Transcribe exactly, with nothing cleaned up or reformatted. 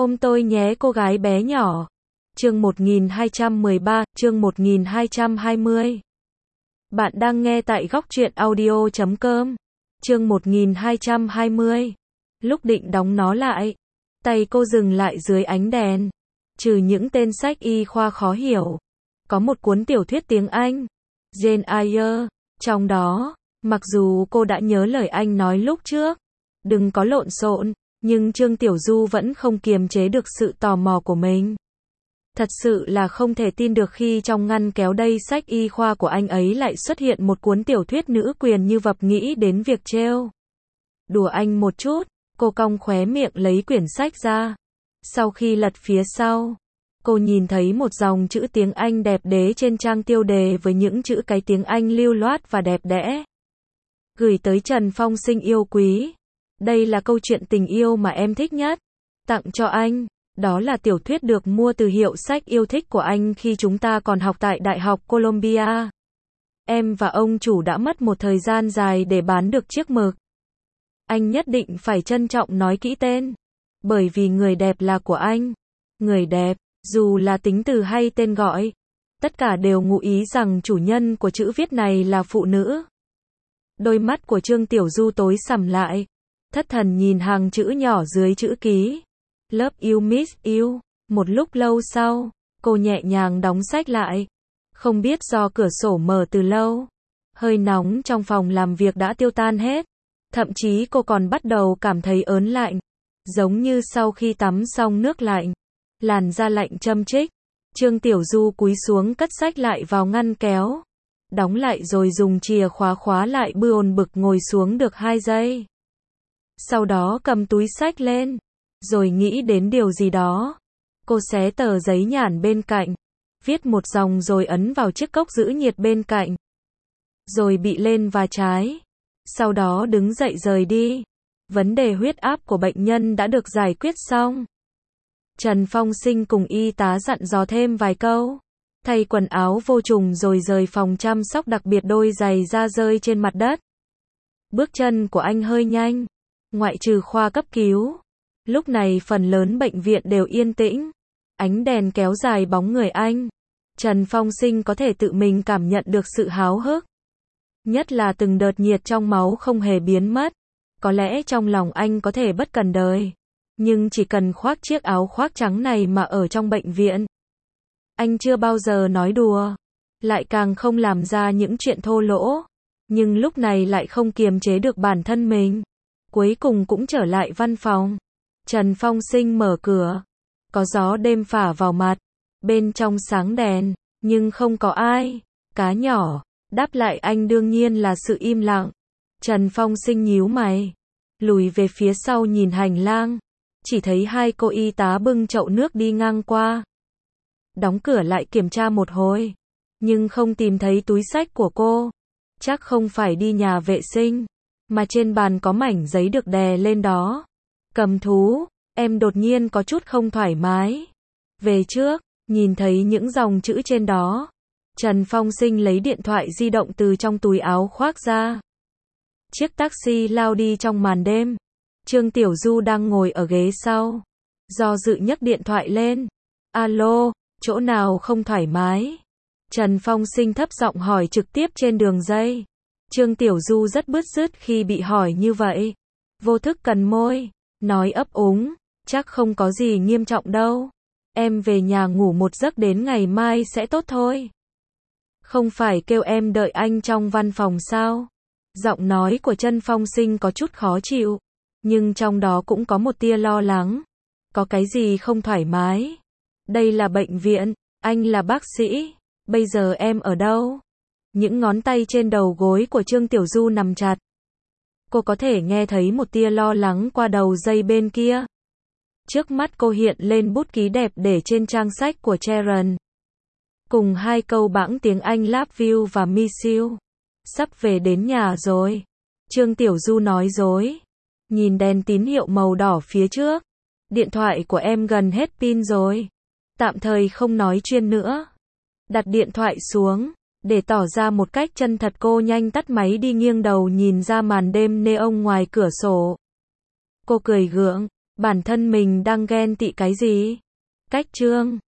Ôm tôi nhé cô gái bé nhỏ. Chương một nghìn hai trăm mười ba, chương một nghìn hai trăm hai mươi. Bạn đang nghe tại góc truyện audio chấm com. Chương một nghìn hai trăm hai mươi. Lúc định đóng nó lại, tay cô dừng lại dưới ánh đèn. Trừ những tên sách y khoa khó hiểu, có một cuốn tiểu thuyết tiếng Anh, Jane Eyre, trong đó, mặc dù cô đã nhớ lời anh nói lúc trước, đừng có lộn xộn, nhưng Trương Tiểu Du vẫn không kiềm chế được sự tò mò của mình. Thật sự là không thể tin được khi trong ngăn kéo đầy sách y khoa của anh ấy lại xuất hiện một cuốn tiểu thuyết nữ quyền như vập. Nghĩ đến việc trêu đùa anh một chút, cô cong khóe miệng lấy quyển sách ra. Sau khi lật phía sau, cô nhìn thấy một dòng chữ tiếng Anh đẹp đẽ trên trang tiêu đề với những chữ cái tiếng Anh lưu loát và đẹp đẽ. Gửi tới Trần Phong Sinh yêu quý. Đây là câu chuyện tình yêu mà em thích nhất. Tặng cho anh. Đó là tiểu thuyết được mua từ hiệu sách yêu thích của anh khi chúng ta còn học tại Đại học Columbia. Em và ông chủ đã mất một thời gian dài để bán được chiếc mực. Anh nhất định phải trân trọng nói kỹ tên. Bởi vì người đẹp là của anh. Người đẹp, dù là tính từ hay tên gọi, tất cả đều ngụ ý rằng chủ nhân của chữ viết này là phụ nữ. Đôi mắt của Trương Tiểu Du tối sầm lại. Thất thần nhìn hàng chữ nhỏ dưới chữ ký. Love you miss you. Một lúc lâu sau, cô nhẹ nhàng đóng sách lại. Không biết do cửa sổ mở từ lâu, hơi nóng trong phòng làm việc đã tiêu tan hết. Thậm chí cô còn bắt đầu cảm thấy ớn lạnh. Giống như sau khi tắm xong nước lạnh. Làn da lạnh châm chích. Trương Tiểu Du cúi xuống cất sách lại vào ngăn kéo. Đóng lại rồi dùng chìa khóa khóa lại, buồn bực ngồi xuống được hai giây. Sau đó cầm túi sách lên. Rồi nghĩ đến điều gì đó. Cô xé tờ giấy nhản bên cạnh. Viết một dòng rồi ấn vào chiếc cốc giữ nhiệt bên cạnh. Rồi bị lên và trái. Sau đó đứng dậy rời đi. Vấn đề huyết áp của bệnh nhân đã được giải quyết xong. Trần Phong Sinh cùng y tá dặn dò thêm vài câu. Thay quần áo vô trùng rồi rời phòng chăm sóc đặc biệt, đôi giày da rơi trên mặt đất. Bước chân của anh hơi nhanh. Ngoại trừ khoa cấp cứu. Lúc này phần lớn bệnh viện đều yên tĩnh. Ánh đèn kéo dài bóng người anh. Trần Phong Sinh có thể tự mình cảm nhận được sự háo hức. Nhất là từng đợt nhiệt trong máu không hề biến mất. Có lẽ trong lòng anh có thể bất cần đời. Nhưng chỉ cần khoác chiếc áo khoác trắng này mà ở trong bệnh viện. Anh chưa bao giờ nói đùa. Lại càng không làm ra những chuyện thô lỗ. Nhưng lúc này lại không kiềm chế được bản thân mình. Cuối cùng cũng trở lại văn phòng. Trần Phong Sinh mở cửa. Có gió đêm phả vào mặt. Bên trong sáng đèn. Nhưng không có ai. Cá nhỏ. Đáp lại anh đương nhiên là sự im lặng. Trần Phong Sinh nhíu mày. Lùi về phía sau nhìn hành lang. Chỉ thấy hai cô y tá bưng chậu nước đi ngang qua. Đóng cửa lại kiểm tra một hồi. Nhưng không tìm thấy túi xách của cô. Chắc không phải đi nhà vệ sinh. Mà trên bàn có mảnh giấy được đè lên đó. Cầm thú, em đột nhiên có chút không thoải mái. Về trước, nhìn thấy những dòng chữ trên đó. Trần Phong Sinh lấy điện thoại di động từ trong túi áo khoác ra. Chiếc taxi lao đi trong màn đêm. Trương Tiểu Du đang ngồi ở ghế sau. Do dự nhấc điện thoại lên. Alo, chỗ nào không thoải mái? Trần Phong Sinh thấp giọng hỏi trực tiếp trên đường dây. Trương Tiểu Du rất bứt rứt khi bị hỏi như vậy. Vô thức cần môi. Nói ấp úng. Chắc không có gì nghiêm trọng đâu. Em về nhà ngủ một giấc đến ngày mai sẽ tốt thôi. Không phải kêu em đợi anh trong văn phòng sao? Giọng nói của Trần Phong Sinh có chút khó chịu. Nhưng trong đó cũng có một tia lo lắng. Có cái gì không thoải mái? Đây là bệnh viện. Anh là bác sĩ. Bây giờ em ở đâu? Những ngón tay trên đầu gối của Trương Tiểu Du nằm chặt. Cô có thể nghe thấy một tia lo lắng qua đầu dây bên kia. Trước mắt cô hiện lên bút ký đẹp để trên trang sách của Sharon. Cùng hai câu bẵng tiếng Anh love you và miss you. Sắp về đến nhà rồi. Trương Tiểu Du nói dối. Nhìn đèn tín hiệu màu đỏ phía trước. Điện thoại của em gần hết pin rồi. Tạm thời không nói chuyên nữa. Đặt điện thoại xuống. Để tỏ ra một cách chân thật cô nhanh tắt máy đi, nghiêng đầu nhìn ra màn đêm neon ngoài cửa sổ. Cô cười gượng. Bản thân mình đang ghen tị cái gì? Cách chương